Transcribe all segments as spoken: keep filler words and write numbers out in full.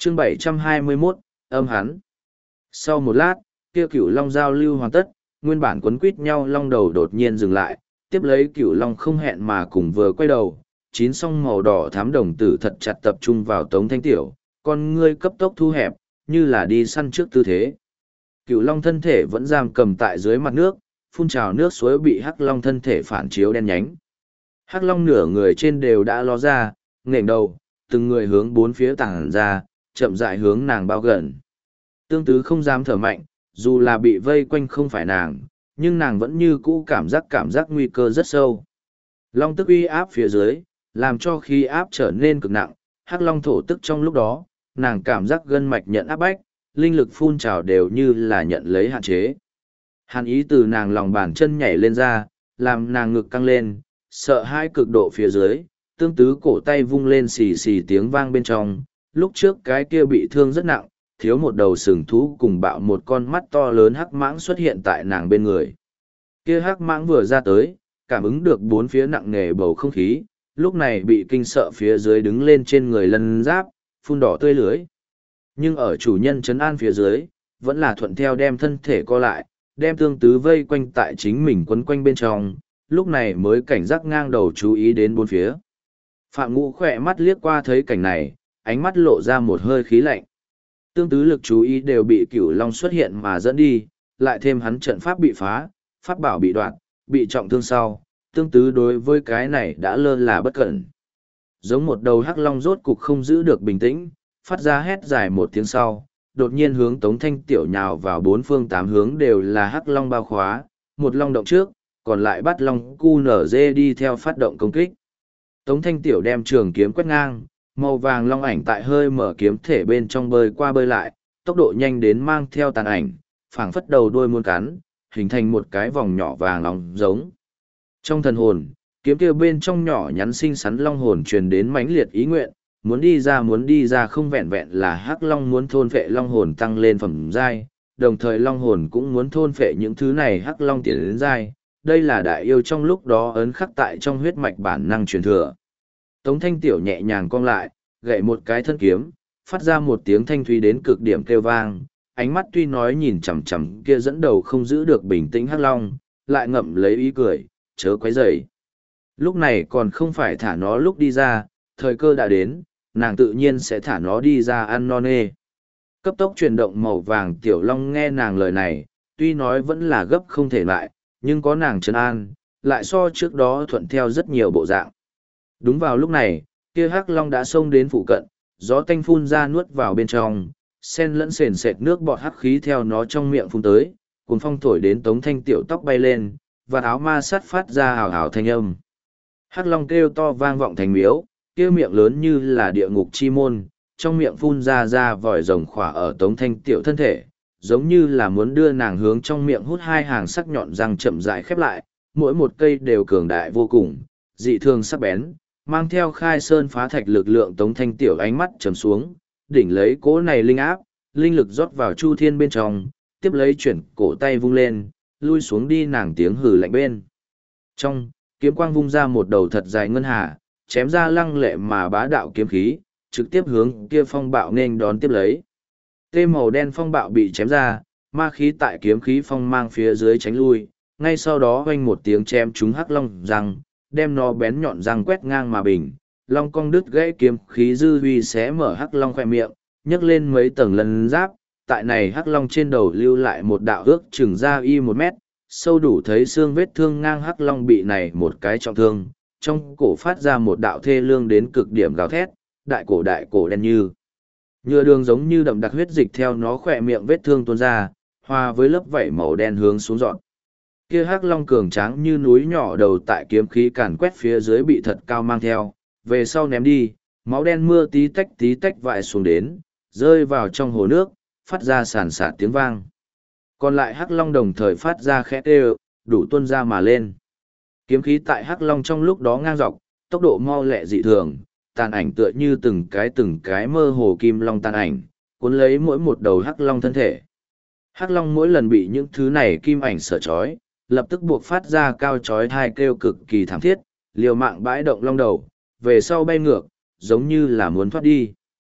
chương bảy trăm hai mươi mốt, âm hắn. Sau một lát, kia cửu long giao lưu hoàn tất, nguyên bản quấn quít nhau long đầu đột nhiên dừng lại, tiếp lấy cửu long không hẹn mà cùng vừa quay đầu, chín song màu đỏ thám đồng tử thật chặt tập trung vào Tống Thanh Tiểu, con ngươi cấp tốc thu hẹp, như là đi săn trước tư thế. Cửu long thân thể vẫn giam cầm tại dưới mặt nước, phun trào nước suối bị hắc long thân thể phản chiếu đen nhánh. Hắc long nửa người trên đều đã ló ra, nghển đầu, từng người hướng bốn phía tàng ra, chậm rãi hướng nàng bao gần. Tương tứ không dám thở mạnh, dù là bị vây quanh không phải nàng, nhưng nàng vẫn như cũ cảm giác cảm giác nguy cơ rất sâu. Long tức uy áp phía dưới, làm cho khí áp trở nên cực nặng, hắc long thổ tức trong lúc đó, nàng cảm giác gân mạch nhận áp bách, linh lực phun trào đều như là nhận lấy hạn chế. Hàn ý từ nàng lòng bàn chân nhảy lên ra, làm nàng ngực căng lên, sợ hãi cực độ phía dưới, tương tứ cổ tay vung lên xì xì tiếng vang bên trong, lúc trước cái kia bị thương rất nặng, thiếu một đầu sừng thú cùng bạo một con mắt to lớn hắc mãng xuất hiện tại nàng bên người. Kia hắc mãng vừa ra tới, cảm ứng được bốn phía nặng nề bầu không khí, lúc này bị kinh sợ phía dưới đứng lên trên người lân giáp, phun đỏ tươi lưới. Nhưng ở chủ nhân trấn an phía dưới, vẫn là thuận theo đem thân thể co lại, đem tương tứ vây quanh tại chính mình quấn quanh bên trong, lúc này mới cảnh giác ngang đầu chú ý đến bốn phía. Phạm Ngũ khỏe mắt liếc qua thấy cảnh này, ánh mắt lộ ra một hơi khí lạnh. Tương tứ lực chú ý đều bị cửu long xuất hiện mà dẫn đi, lại thêm hắn trận pháp bị phá, pháp bảo bị đoạn, bị trọng thương sau, tương tứ đối với cái này đã lơ là bất cẩn. Giống một đầu hắc long rốt cục không giữ được bình tĩnh, phát ra hét dài một tiếng sau, đột nhiên hướng Tống Thanh Tiểu nhào vào bốn phương tám hướng đều là hắc long bao khóa, một long động trước, còn lại bắt long cu nở dê đi theo phát động công kích. Tống Thanh Tiểu đem trường kiếm quét ngang, màu vàng long ảnh tại hơi mở kiếm thể bên trong bơi qua bơi lại, tốc độ nhanh đến mang theo tàn ảnh, phảng phất đầu đuôi muôn cắn, hình thành một cái vòng nhỏ vàng long giống. Trong thần hồn, kiếm kia bên trong nhỏ nhắn xinh xắn long hồn truyền đến mãnh liệt ý nguyện, muốn đi ra muốn đi ra không vẹn vẹn là hắc long muốn thôn phệ long hồn tăng lên phẩm giai, đồng thời long hồn cũng muốn thôn phệ những thứ này hắc long tiến đến giai. Đây là đại yêu trong lúc đó ấn khắc tại trong huyết mạch bản năng truyền thừa. Tống Thanh Tiểu nhẹ nhàng cong lại, gậy một cái thân kiếm, phát ra một tiếng thanh thúy đến cực điểm kêu vang, ánh mắt tuy nói nhìn chằm chằm kia dẫn đầu không giữ được bình tĩnh hắc long, lại ngậm lấy ý cười, chớ quấy rầy. Lúc này còn không phải thả nó lúc đi ra, thời cơ đã đến, nàng tự nhiên sẽ thả nó đi ra ăn non nê. Cấp tốc chuyển động màu vàng tiểu long nghe nàng lời này, tuy nói vẫn là gấp không thể lại, nhưng có nàng trấn an, lại so trước đó thuận theo rất nhiều bộ dạng. Đúng vào lúc này, kia hắc long đã xông đến phụ cận, gió tanh phun ra nuốt vào bên trong, sen lẫn sền sệt nước bọt hắc khí theo nó trong miệng phun tới, cuồng phong thổi đến Tống Thanh Tiểu tóc bay lên, và áo ma sát phát ra hào hào thanh âm. Hắc long kêu to vang vọng thành miếu, kia miệng lớn như là địa ngục chi môn, trong miệng phun ra ra vòi rồng khỏa ở Tống Thanh Tiểu thân thể, giống như là muốn đưa nàng hướng trong miệng hút hai hàng sắc nhọn răng chậm rãi khép lại, mỗi một cây đều cường đại vô cùng, dị thường sắc bén, mang theo khai sơn phá thạch lực lượng. Tống Thanh Tiểu ánh mắt trầm xuống, đỉnh lấy cỗ này linh áp, linh lực rót vào chu thiên bên trong, tiếp lấy chuyển cổ tay vung lên, lui xuống đi nàng tiếng hừ lạnh bên. Trong, kiếm quang vung ra một đầu thật dài ngân hà, chém ra lăng lệ mà bá đạo kiếm khí, trực tiếp hướng kia phong bạo nên đón tiếp lấy. Tê màu đen phong bạo bị chém ra, ma khí tại kiếm khí phong mang phía dưới tránh lui, ngay sau đó hoanh một tiếng chém trúng hắc long răng, đem nó bén nhọn răng quét ngang mà bình, long cong đứt gãy kiếm khí dư huy xé mở hắc long khoe miệng, nhấc lên mấy tầng lân giáp, tại này hắc long trên đầu lưu lại một đạo ước chừng ra y một mét, sâu đủ thấy xương vết thương ngang hắc long bị này một cái trọng thương, trong cổ phát ra một đạo thê lương đến cực điểm gào thét, đại cổ đại cổ đen như nhựa đường giống như đậm đặc huyết dịch theo nó khỏe miệng vết thương tuôn ra, hòa với lớp vảy màu đen hướng xuống dọn. Kia hắc long cường tráng như núi nhỏ đầu tại kiếm khí càn quét phía dưới bị thật cao mang theo, về sau ném đi, máu đen mưa tí tách tí tách vại xuống đến, rơi vào trong hồ nước, phát ra sàn sạt tiếng vang. Còn lại hắc long đồng thời phát ra khẽ kêu, đủ tuôn ra mà lên. Kiếm khí tại hắc long trong lúc đó ngang dọc, tốc độ mau lẹ dị thường, tàn ảnh tựa như từng cái từng cái mơ hồ kim long tàn ảnh, cuốn lấy mỗi một đầu hắc long thân thể. Hắc long mỗi lần bị những thứ này kim ảnh sợ chói, lập tức buộc phát ra cao chói thai kêu cực kỳ thảm thiết, liều mạng bãi động long đầu, về sau bay ngược, giống như là muốn thoát đi.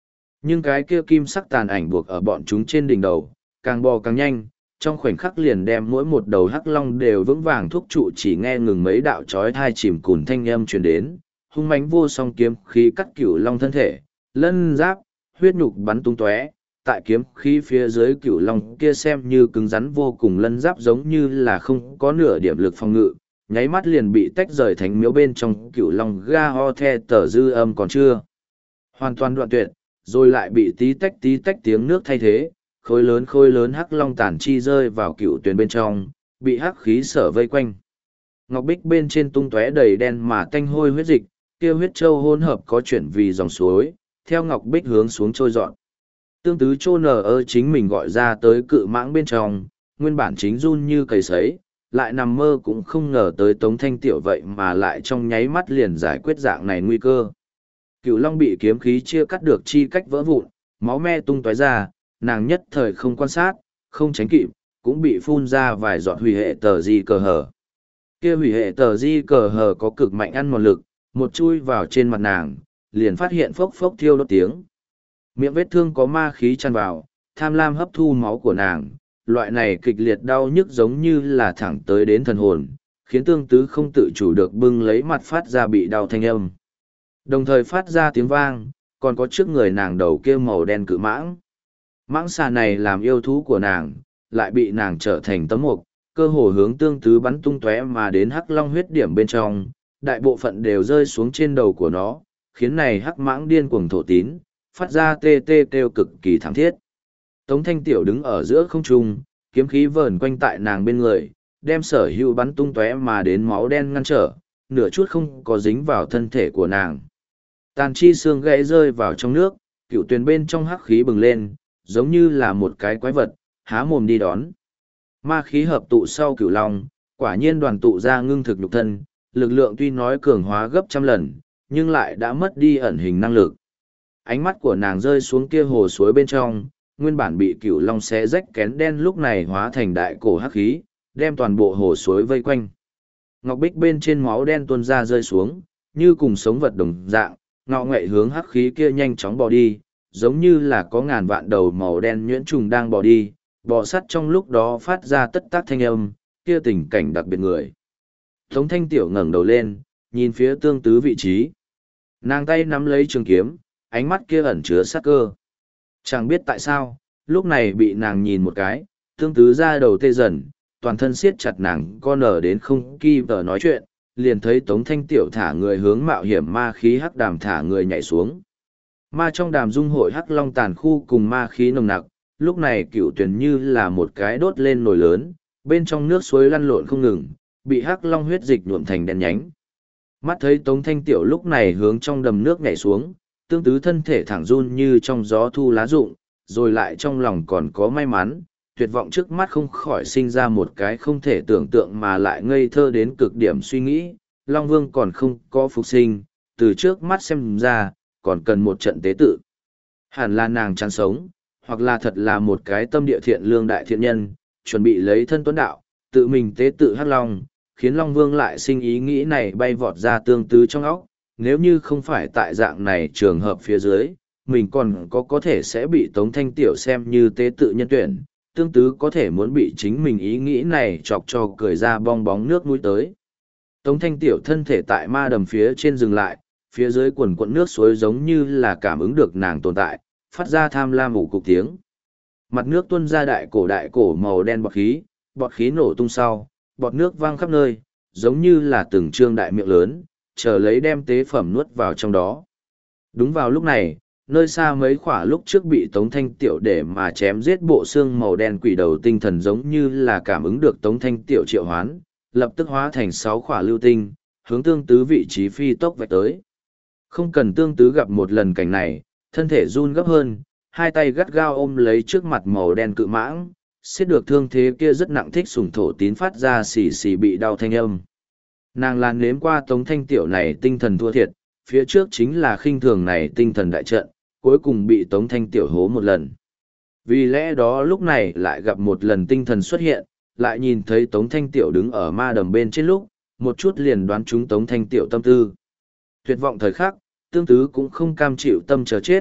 Nhưng cái kia kim sắc tàn ảnh buộc ở bọn chúng trên đỉnh đầu, càng bò càng nhanh, trong khoảnh khắc liền đem mỗi một đầu hắc long đều vững vàng thúc trụ, chỉ nghe ngừng mấy đạo chói thai chìm cùn thanh âm truyền đến, hung mãnh vô song kiếm khí cắt cửu long thân thể, lân giáp, huyết nhục bắn tung tóe. Tại kiếm khí phía dưới cửu long kia xem như cứng rắn vô cùng, lân giáp giống như là không có nửa điểm lực phòng ngự, nháy mắt liền bị tách rời thánh miếu bên trong. Cửu long ga ho the tờ dư âm còn chưa hoàn toàn đoạn tuyệt, rồi lại bị tí tách tí tách tiếng nước thay thế, khối lớn khối lớn hắc long tản chi rơi vào cựu tuyền bên trong, bị hắc khí sở vây quanh. Ngọc bích bên trên tung tóe đầy đen mà tanh hôi huyết dịch, kia huyết châu hỗn hợp có chuyển vì dòng suối, theo ngọc bích hướng xuống trôi dọn. Tương tứ chô nở ơ chính mình gọi ra tới cự mãng bên trong, nguyên bản chính run như cầy sấy, lại nằm mơ cũng không ngờ tới Tống Thanh Tiểu vậy mà lại trong nháy mắt liền giải quyết dạng này nguy cơ. Cựu long bị kiếm khí chia cắt được chi cách vỡ vụn, máu me tung tóe ra, nàng nhất thời không quan sát, không tránh kịp, cũng bị phun ra vài giọt hủy hệ tờ di cờ hở. Kia hủy hệ tờ di cờ hở có cực mạnh ăn một lực, một chui vào trên mặt nàng, liền phát hiện phốc phốc thiêu đốt tiếng. Miệng vết thương có ma khí tràn vào, tham lam hấp thu máu của nàng, loại này kịch liệt đau nhức giống như là thẳng tới đến thần hồn, khiến tương tứ không tự chủ được bưng lấy mặt phát ra bị đau thanh âm. Đồng thời phát ra tiếng vang, còn có trước người nàng đầu kia màu đen cự mãng. Mãng xà này làm yêu thú của nàng, lại bị nàng trở thành tấm mục, cơ hồ hướng tương tứ bắn tung tóe mà đến hắc long huyết điểm bên trong, đại bộ phận đều rơi xuống trên đầu của nó, khiến này hắc mãng điên cuồng thổ tín, phát ra tê tê kêu cực kỳ thảm thiết. Tống Thanh Tiểu đứng ở giữa không trung, kiếm khí vờn quanh tại nàng bên người, đem sở hữu bắn tung tóe mà đến máu đen ngăn trở, nửa chút không có dính vào thân thể của nàng. Tàn chi xương gãy rơi vào trong nước, cựu tuyền bên trong hắc khí bừng lên, giống như là một cái quái vật, há mồm đi đón. Ma khí hợp tụ sau cửu long, quả nhiên đoàn tụ ra ngưng thực nhục thân, lực lượng tuy nói cường hóa gấp trăm lần, nhưng lại đã mất đi ẩn hình năng lực. Ánh mắt của nàng rơi xuống kia hồ suối bên trong, nguyên bản bị cửu long xé rách kén đen lúc này hóa thành đại cổ hắc khí, đem toàn bộ hồ suối vây quanh. Ngọc bích bên trên máu đen tuôn ra rơi xuống, như cùng sống vật đồng dạng, ngọ ngậy hướng hắc khí kia nhanh chóng bò đi, giống như là có ngàn vạn đầu màu đen nhuyễn trùng đang bò đi, bò sắt trong lúc đó phát ra tất tác thanh âm, kia tình cảnh đặc biệt người. Tống Thanh Tiểu ngẩng đầu lên, nhìn phía tương tứ vị trí. Nàng tay nắm lấy trường kiếm, ánh mắt kia ẩn chứa sát cơ. Chẳng biết tại sao, lúc này bị nàng nhìn một cái, tương tứ ra đầu tê dần, toàn thân siết chặt nàng con nở đến không kỳ vờ nói chuyện, liền thấy Tống Thanh Tiểu thả người hướng mạo hiểm ma khí hắc đàm thả người nhảy xuống. Ma trong đàm dung hội hắc long tàn khu cùng ma khí nồng nặc, lúc này cựu tuyển như là một cái đốt lên nồi lớn, bên trong nước suối lăn lộn không ngừng, bị hắc long huyết dịch nhuộm thành đen nhánh. Mắt thấy Tống Thanh Tiểu lúc này hướng trong đầm nước nhảy xuống, tương tứ thân thể thẳng run như trong gió thu lá rụng, rồi lại trong lòng còn có may mắn, tuyệt vọng trước mắt không khỏi sinh ra một cái không thể tưởng tượng mà lại ngây thơ đến cực điểm suy nghĩ, Long Vương còn không có phục sinh, từ trước mắt xem ra, còn cần một trận tế tự. Hẳn là nàng chán sống, hoặc là thật là một cái tâm địa thiện lương đại thiện nhân, chuẩn bị lấy thân tuấn đạo, tự mình tế tự hắc long, khiến Long Vương lại sinh ý nghĩ này bay vọt ra tương tứ trong óc, nếu như không phải tại dạng này trường hợp phía dưới, mình còn có có thể sẽ bị Tống Thanh Tiểu xem như tế tự nhân tuyển, tương tứ có thể muốn bị chính mình ý nghĩ này chọc cho cười ra bong bóng nước mũi tới. Tống Thanh Tiểu thân thể tại ma đầm phía trên dừng lại, phía dưới quần quận nước suối giống như là cảm ứng được nàng tồn tại, phát ra tham lam ủ cục tiếng. Mặt nước tuôn ra đại cổ đại cổ màu đen bọt khí, bọt khí nổ tung sau, bọt nước vang khắp nơi, giống như là từng trương đại miệng lớn, chờ lấy đem tế phẩm nuốt vào trong đó. Đúng vào lúc này, nơi xa mấy khỏa lúc trước bị Tống Thanh Tiểu để mà chém giết bộ xương màu đen quỷ đầu tinh thần giống như là cảm ứng được Tống Thanh Tiểu triệu hoán, lập tức hóa thành sáu khỏa lưu tinh, hướng tương tứ vị trí phi tốc vạch tới. Không cần tương tứ gặp một lần cảnh này, thân thể run gấp hơn, hai tay gắt gao ôm lấy trước mặt màu đen cự mãng, xiết được thương thế kia rất nặng thích sủng thổ tín phát ra xì xì bị đau thanh âm. Nàng làn nếm qua Tống Thanh Tiểu này tinh thần thua thiệt, phía trước chính là khinh thường này tinh thần đại trận, cuối cùng bị Tống Thanh Tiểu hố một lần. Vì lẽ đó lúc này lại gặp một lần tinh thần xuất hiện, lại nhìn thấy Tống Thanh Tiểu đứng ở ma đầm bên trên lúc, một chút liền đoán trúng Tống Thanh Tiểu tâm tư. Tuyệt vọng thời khắc, tương tứ cũng không cam chịu tâm chờ chết,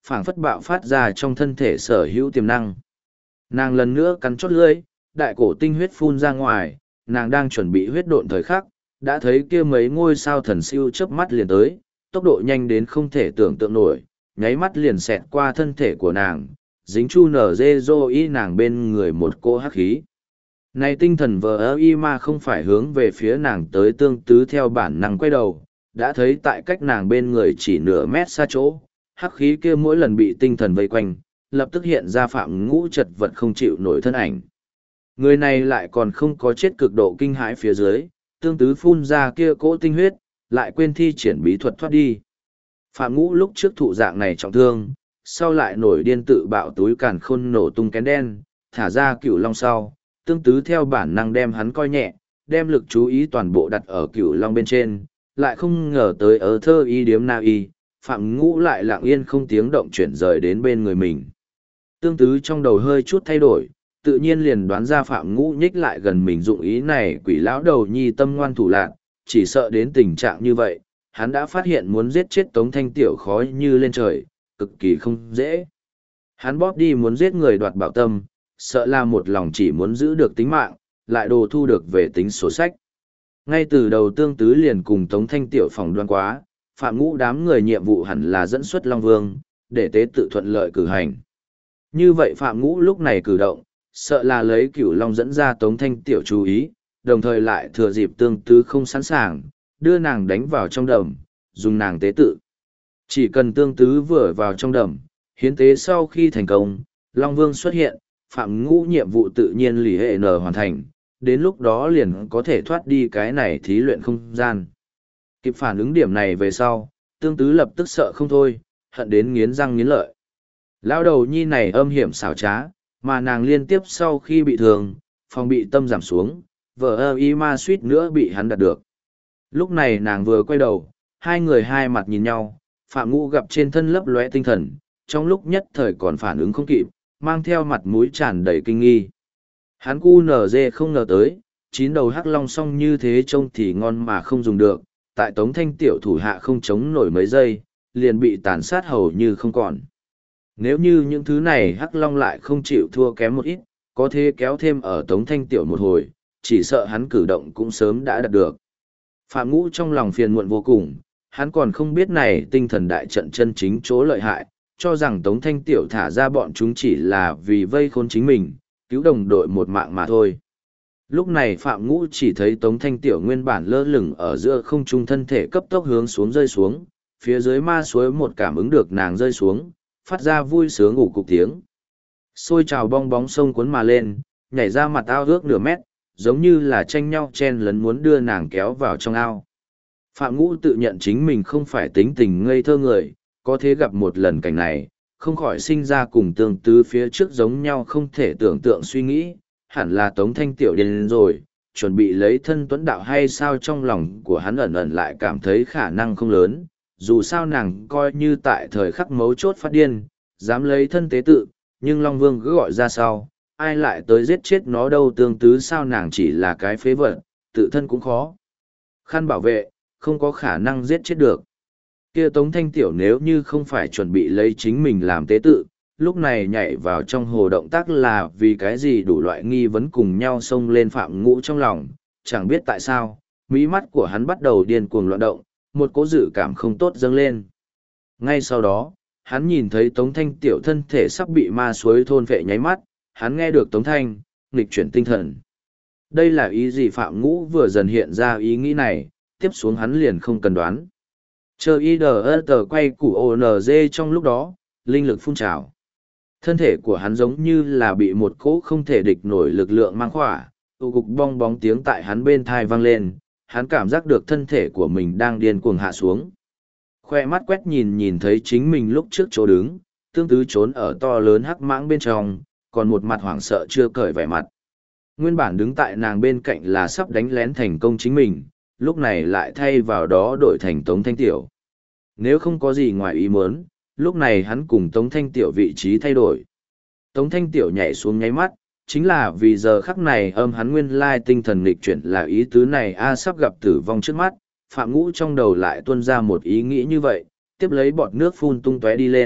phảng phất bạo phát ra trong thân thể sở hữu tiềm năng. Nàng lần nữa cắn chót lưỡi, đại cổ tinh huyết phun ra ngoài, nàng đang chuẩn bị huyết độn thời khắc, đã thấy kia mấy ngôi sao thần siêu chớp mắt liền tới, tốc độ nhanh đến không thể tưởng tượng nổi, nháy mắt liền xẹt qua thân thể của nàng, dính chu nở dê dô y nàng bên người một cỗ hắc khí. Này tinh thần vờ ơ y ma không phải hướng về phía nàng tới tương tứ theo bản năng quay đầu, đã thấy tại cách nàng bên người chỉ nửa mét xa chỗ, hắc khí kia mỗi lần bị tinh thần vây quanh, lập tức hiện ra Phạm Ngũ chật vật không chịu nổi thân ảnh. Người này lại còn không có chết cực độ kinh hãi phía dưới, tương tứ phun ra kia cỗ tinh huyết, lại quên thi triển bí thuật thoát đi. Phạm Ngũ lúc trước thụ dạng này trọng thương, sau lại nổi điên tự bạo túi càn khôn nổ tung kén đen, thả ra cửu long sau, tương tứ theo bản năng đem hắn coi nhẹ, đem lực chú ý toàn bộ đặt ở cửu long bên trên, lại không ngờ tới ở thơ y điếm na y, Phạm Ngũ lại lặng yên không tiếng động chuyển rời đến bên người mình. Tương tứ trong đầu hơi chút thay đổi, tự nhiên liền đoán ra Phạm Ngũ nhích lại gần mình dụng ý này quỷ lão đầu nhi tâm ngoan thủ lạc, chỉ sợ đến tình trạng như vậy, hắn đã phát hiện muốn giết chết Tống Thanh Tiểu khó như lên trời, cực kỳ không dễ. Hắn bóp đi muốn giết người đoạt bảo tâm, sợ là một lòng chỉ muốn giữ được tính mạng, lại đồ thu được về tính sổ sách. Ngay từ đầu tương tứ liền cùng Tống Thanh Tiểu phòng đoan quá, Phạm Ngũ đám người nhiệm vụ hẳn là dẫn xuất Long Vương, để tế tự thuận lợi cử hành. Như vậy Phạm Ngũ lúc này cử động, sợ là lấy cửu long dẫn ra Tống Thanh Tiểu chú ý, đồng thời lại thừa dịp tương tứ không sẵn sàng, đưa nàng đánh vào trong đầm, dùng nàng tế tự. Chỉ cần tương tứ vừa vào trong đầm, hiến tế sau khi thành công, Long Vương xuất hiện, Phạm Ngũ nhiệm vụ tự nhiên lì hệ nở hoàn thành, đến lúc đó liền có thể thoát đi cái này thí luyện không gian. Kịp phản ứng điểm này về sau, tương tứ lập tức sợ không thôi, hận đến nghiến răng nghiến lợi. Lão đầu nhi này âm hiểm xảo trá, mà nàng liên tiếp sau khi bị thương, phòng bị tâm giảm xuống, vợ ơ y ma suýt nữa bị hắn đặt được. Lúc này nàng vừa quay đầu, hai người hai mặt nhìn nhau, Phạm Ngũ gặp trên thân lấp lóe tinh thần, trong lúc nhất thời còn phản ứng không kịp, mang theo mặt mũi tràn đầy kinh nghi. Hắn cu nở dê không ngờ tới, chín đầu hắc long song như thế trông thì ngon mà không dùng được, tại Tống Thanh Tiểu thủ hạ không chống nổi mấy giây, liền bị tàn sát hầu như không còn. Nếu như những thứ này hắc long lại không chịu thua kém một ít, có thể kéo thêm ở Tống Thanh Tiểu một hồi, chỉ sợ hắn cử động cũng sớm đã đạt được. Phạm Ngũ trong lòng phiền muộn vô cùng, hắn còn không biết này tinh thần đại trận chân chính chỗ lợi hại, cho rằng Tống Thanh Tiểu thả ra bọn chúng chỉ là vì vây khốn chính mình, cứu đồng đội một mạng mà thôi. Lúc này Phạm Ngũ chỉ thấy Tống Thanh Tiểu nguyên bản lơ lửng ở giữa không trung thân thể cấp tốc hướng xuống rơi xuống, phía dưới ma suối một cảm ứng được nàng rơi xuống, phát ra vui sướng ủ cục tiếng. Xôi trào bong bóng sông cuốn mà lên, nhảy ra mặt ao ước nửa mét, giống như là tranh nhau chen lấn muốn đưa nàng kéo vào trong ao. Phạm Ngũ tự nhận chính mình không phải tính tình ngây thơ người, có thể gặp một lần cảnh này, không khỏi sinh ra cùng tương tư phía trước giống nhau không thể tưởng tượng suy nghĩ, hẳn là Tống Thanh Tiểu điên rồi, chuẩn bị lấy thân tuấn đạo hay sao trong lòng của hắn ẩn ẩn lại cảm thấy khả năng không lớn, dù sao nàng coi như tại thời khắc mấu chốt phát điên, dám lấy thân tế tự, nhưng Long Vương cứ gọi ra sau, ai lại tới giết chết nó đâu tương tứ sao nàng chỉ là cái phế vật, tự thân cũng khó. Khăn bảo vệ, không có khả năng giết chết được. Kia Tống Thanh Tiểu nếu như không phải chuẩn bị lấy chính mình làm tế tự, lúc này nhảy vào trong hồ động tác là vì cái gì đủ loại nghi vấn cùng nhau xông lên Phạm Ngũ trong lòng, chẳng biết tại sao, mí mắt của hắn bắt đầu điên cuồng loạn động, một cố dự cảm không tốt dâng lên. Ngay sau đó, hắn nhìn thấy Tống Thanh Tiểu thân thể sắp bị ma suối thôn vệ nháy mắt, hắn nghe được Tống Thanh, nghịch chuyển tinh thần. Đây là ý gì Phạm Ngũ vừa dần hiện ra ý nghĩ này, tiếp xuống hắn liền không cần đoán. Chờ y đờ tờ quay củ ô nờ dê trong lúc đó, linh lực phun trào. Thân thể của hắn giống như là bị một cỗ không thể địch nổi lực lượng mang khỏa, tụ cục bong bóng tiếng tại hắn bên thai vang lên, hắn cảm giác được thân thể của mình đang điên cuồng hạ xuống. Khoe mắt quét nhìn nhìn thấy chính mình lúc trước chỗ đứng, tương tứ trốn ở to lớn hắc mãng bên trong, còn một mặt hoảng sợ chưa cởi vẻ mặt. Nguyên bản đứng tại nàng bên cạnh là sắp đánh lén thành công chính mình, lúc này lại thay vào đó đổi thành Tống Thanh Tiểu. Nếu không có gì ngoài ý muốn, lúc này hắn cùng Tống Thanh Tiểu vị trí thay đổi. Tống Thanh Tiểu nhảy xuống nháy mắt, chính là vì giờ khắc này âm hắn nguyên lai tinh thần nghịch chuyển là ý tứ này a sắp gặp tử vong trước mắt, Phạm Ngũ trong đầu lại tuôn ra một ý nghĩ như vậy, tiếp lấy bọt nước phun tung tóe đi lên,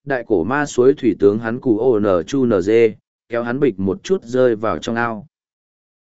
đại cổ ma suối thủy tướng hắn cù ô nở chu nở dê, kéo hắn bịch một chút rơi vào trong ao.